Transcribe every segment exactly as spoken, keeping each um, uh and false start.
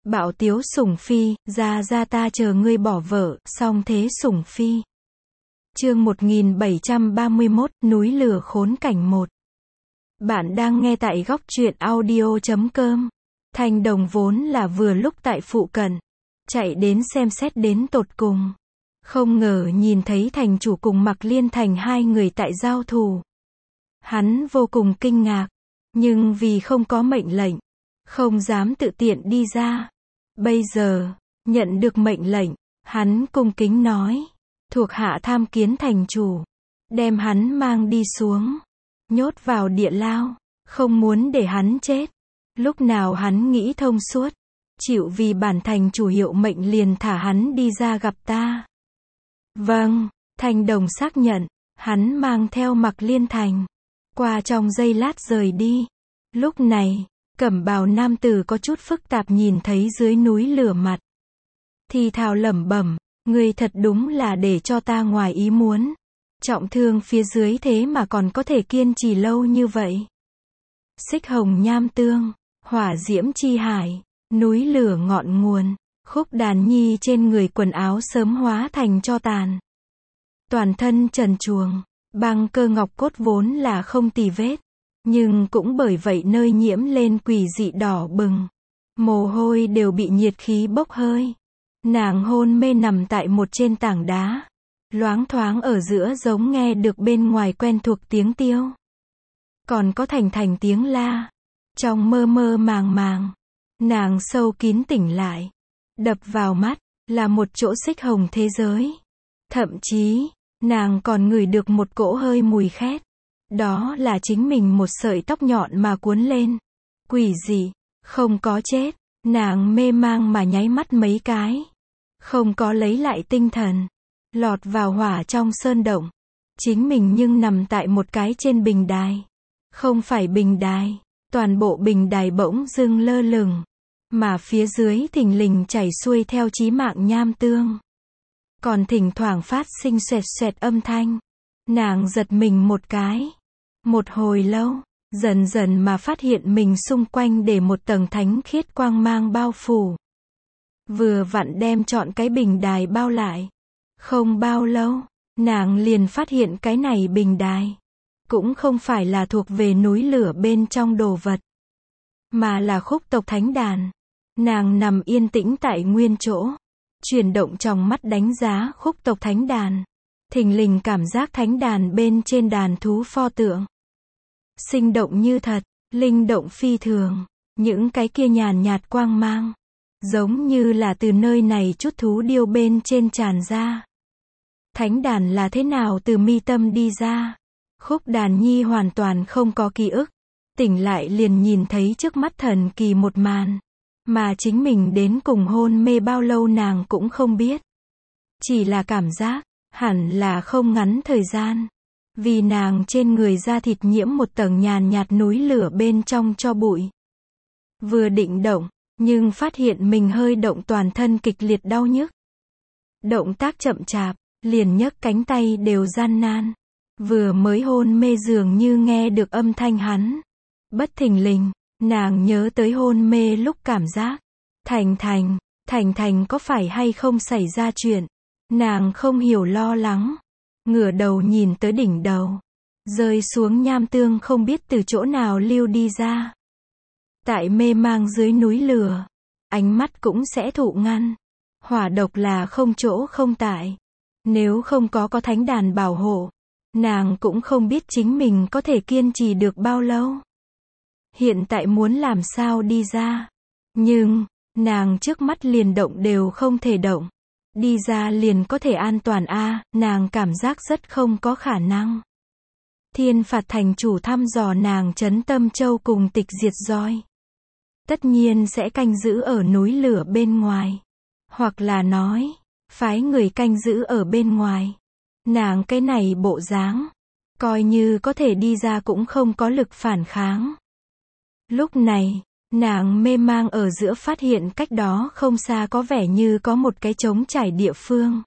Bạo tiếu sủng phi, ra ra ta chờ ngươi bỏ vợ, song thế sủng phi. Chương một nghìn bảy trăm ba mươi mốt, núi lửa khốn cảnh một. Bạn đang nghe tại góc truyện audio chấm com. Thanh Đồng vốn là vừa lúc tại phụ cận, chạy đến xem xét đến tột cùng. Không ngờ nhìn thấy thành chủ cùng Mạc Liên Thành hai người tại giao thủ. Hắn vô cùng kinh ngạc, nhưng vì không có mệnh lệnh, không dám tự tiện đi ra. Bây giờ, nhận được mệnh lệnh, hắn cung kính nói, thuộc hạ tham kiến thành chủ, đem hắn mang đi xuống, nhốt vào địa lao, không muốn để hắn chết. Lúc nào hắn nghĩ thông suốt, chịu vì bản thành chủ hiệu mệnh liền thả hắn đi ra gặp ta. Vâng, Thanh Đồng xác nhận, hắn mang theo Mạc Liên Thành, qua trong giây lát rời đi. Lúc này, cẩm bào nam tử có chút phức tạp nhìn thấy dưới núi lửa mặt. Thì thào lẩm bẩm, ngươi thật đúng là để cho ta ngoài ý muốn. Trọng thương phía dưới thế mà còn có thể kiên trì lâu như vậy. Xích hồng nham tương, hỏa diễm chi hải, núi lửa ngọn nguồn, Khúc Đàn Nhi trên người quần áo sớm hóa thành tro tàn. Toàn thân trần truồng, băng cơ ngọc cốt vốn là không tì vết. Nhưng cũng bởi vậy nơi nhiễm lên quỷ dị đỏ bừng. Mồ hôi đều bị nhiệt khí bốc hơi. Nàng hôn mê nằm tại một trên tảng đá. Loáng thoáng ở giữa giống nghe được bên ngoài quen thuộc tiếng tiêu. Còn có thành thành tiếng la. Trong mơ mơ màng màng, nàng sâu kín tỉnh lại. Đập vào mắt, là một chỗ xích hồng thế giới. Thậm chí, nàng còn ngửi được một cỗ hơi mùi khét. Đó là chính mình một sợi tóc nhọn mà cuốn lên. Quỷ dị, không có chết, nàng mê mang mà nháy mắt mấy cái. Không có lấy lại tinh thần, lọt vào hỏa trong sơn động. Chính mình nhưng nằm tại một cái trên bình đài. Không phải bình đài, toàn bộ bình đài bỗng dưng lơ lửng. Mà phía dưới thình lình chảy xuôi theo chí mạng nham tương. Còn thỉnh thoảng phát sinh xoẹt xoẹt âm thanh. Nàng giật mình một cái. Một hồi lâu, dần dần mà phát hiện mình xung quanh để một tầng thánh khiết quang mang bao phủ. Vừa vặn đem trọn cái bình đài bao lại. Không bao lâu, nàng liền phát hiện cái này bình đài cũng không phải là thuộc về núi lửa bên trong đồ vật, mà là khúc tộc thánh đàn. Nàng nằm yên tĩnh tại nguyên chỗ, chuyển động trong mắt đánh giá khúc tộc thánh đàn. Thình lình cảm giác thánh đàn bên trên đàn thú pho tượng sinh động như thật, linh động phi thường. Những cái kia nhàn nhạt quang mang, giống như là từ nơi này chút thú điêu bên trên tràn ra. Thánh đàn là thế nào từ mi tâm đi ra? Khúc Đàn Nhi hoàn toàn không có ký ức. Tỉnh lại liền nhìn thấy trước mắt thần kỳ một màn. Mà chính mình đến cùng hôn mê bao lâu nàng cũng không biết. Chỉ là cảm giác, hẳn là không ngắn thời gian. Vì nàng trên người da thịt nhiễm một tầng nhàn nhạt núi lửa bên trong tro bụi. Vừa định động, nhưng phát hiện mình hơi động toàn thân kịch liệt đau nhức. Động tác chậm chạp, liền nhấc cánh tay đều gian nan. Vừa mới hôn mê dường như nghe được âm thanh hắn. Bất thình lình, nàng nhớ tới hôn mê lúc cảm giác. Thành Thành, Thành Thành có phải hay không xảy ra chuyện? Nàng không hiểu lo lắng. Ngửa đầu nhìn tới đỉnh đầu. Rơi xuống nham tương không biết từ chỗ nào lưu đi ra. Tại mê mang dưới núi lửa, ánh mắt cũng sẽ thụ ngăn. Hỏa độc là không chỗ không tại. Nếu không có có thánh đàn bảo hộ, nàng cũng không biết chính mình có thể kiên trì được bao lâu. Hiện tại muốn làm sao đi ra. Nhưng, nàng trước mắt liền động đều không thể động. Đi ra liền có thể an toàn a à, nàng cảm giác rất không có khả năng. Thiên phạt thành chủ thăm dò nàng trấn Tâm Châu cùng Tịch Diệt Roi. Tất nhiên sẽ canh giữ ở núi lửa bên ngoài. Hoặc là nói, phái người canh giữ ở bên ngoài. Nàng cái này bộ dáng, coi như có thể đi ra cũng không có lực phản kháng. Lúc này, nàng mê mang ở giữa phát hiện cách đó không xa có vẻ như có một cái trống trải địa phương.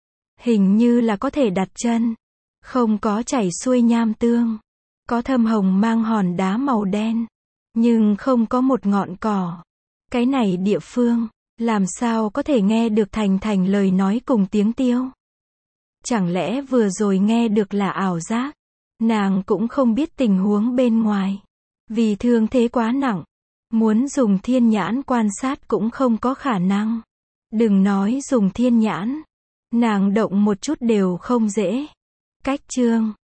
Hình như là có thể đặt chân. Không có chảy xuôi nham tương. Có thâm hồng mang hòn đá màu đen. Nhưng không có một ngọn cỏ. Cái này địa phương, làm sao có thể nghe được Thành Thành lời nói cùng tiếng Tiêu? Chẳng lẽ vừa rồi nghe được là ảo giác? Nàng cũng không biết tình huống bên ngoài. Vì thương thế quá nặng, muốn dùng thiên nhãn quan sát cũng không có khả năng. Đừng nói dùng thiên nhãn, nàng động một chút đều không dễ. Cách chương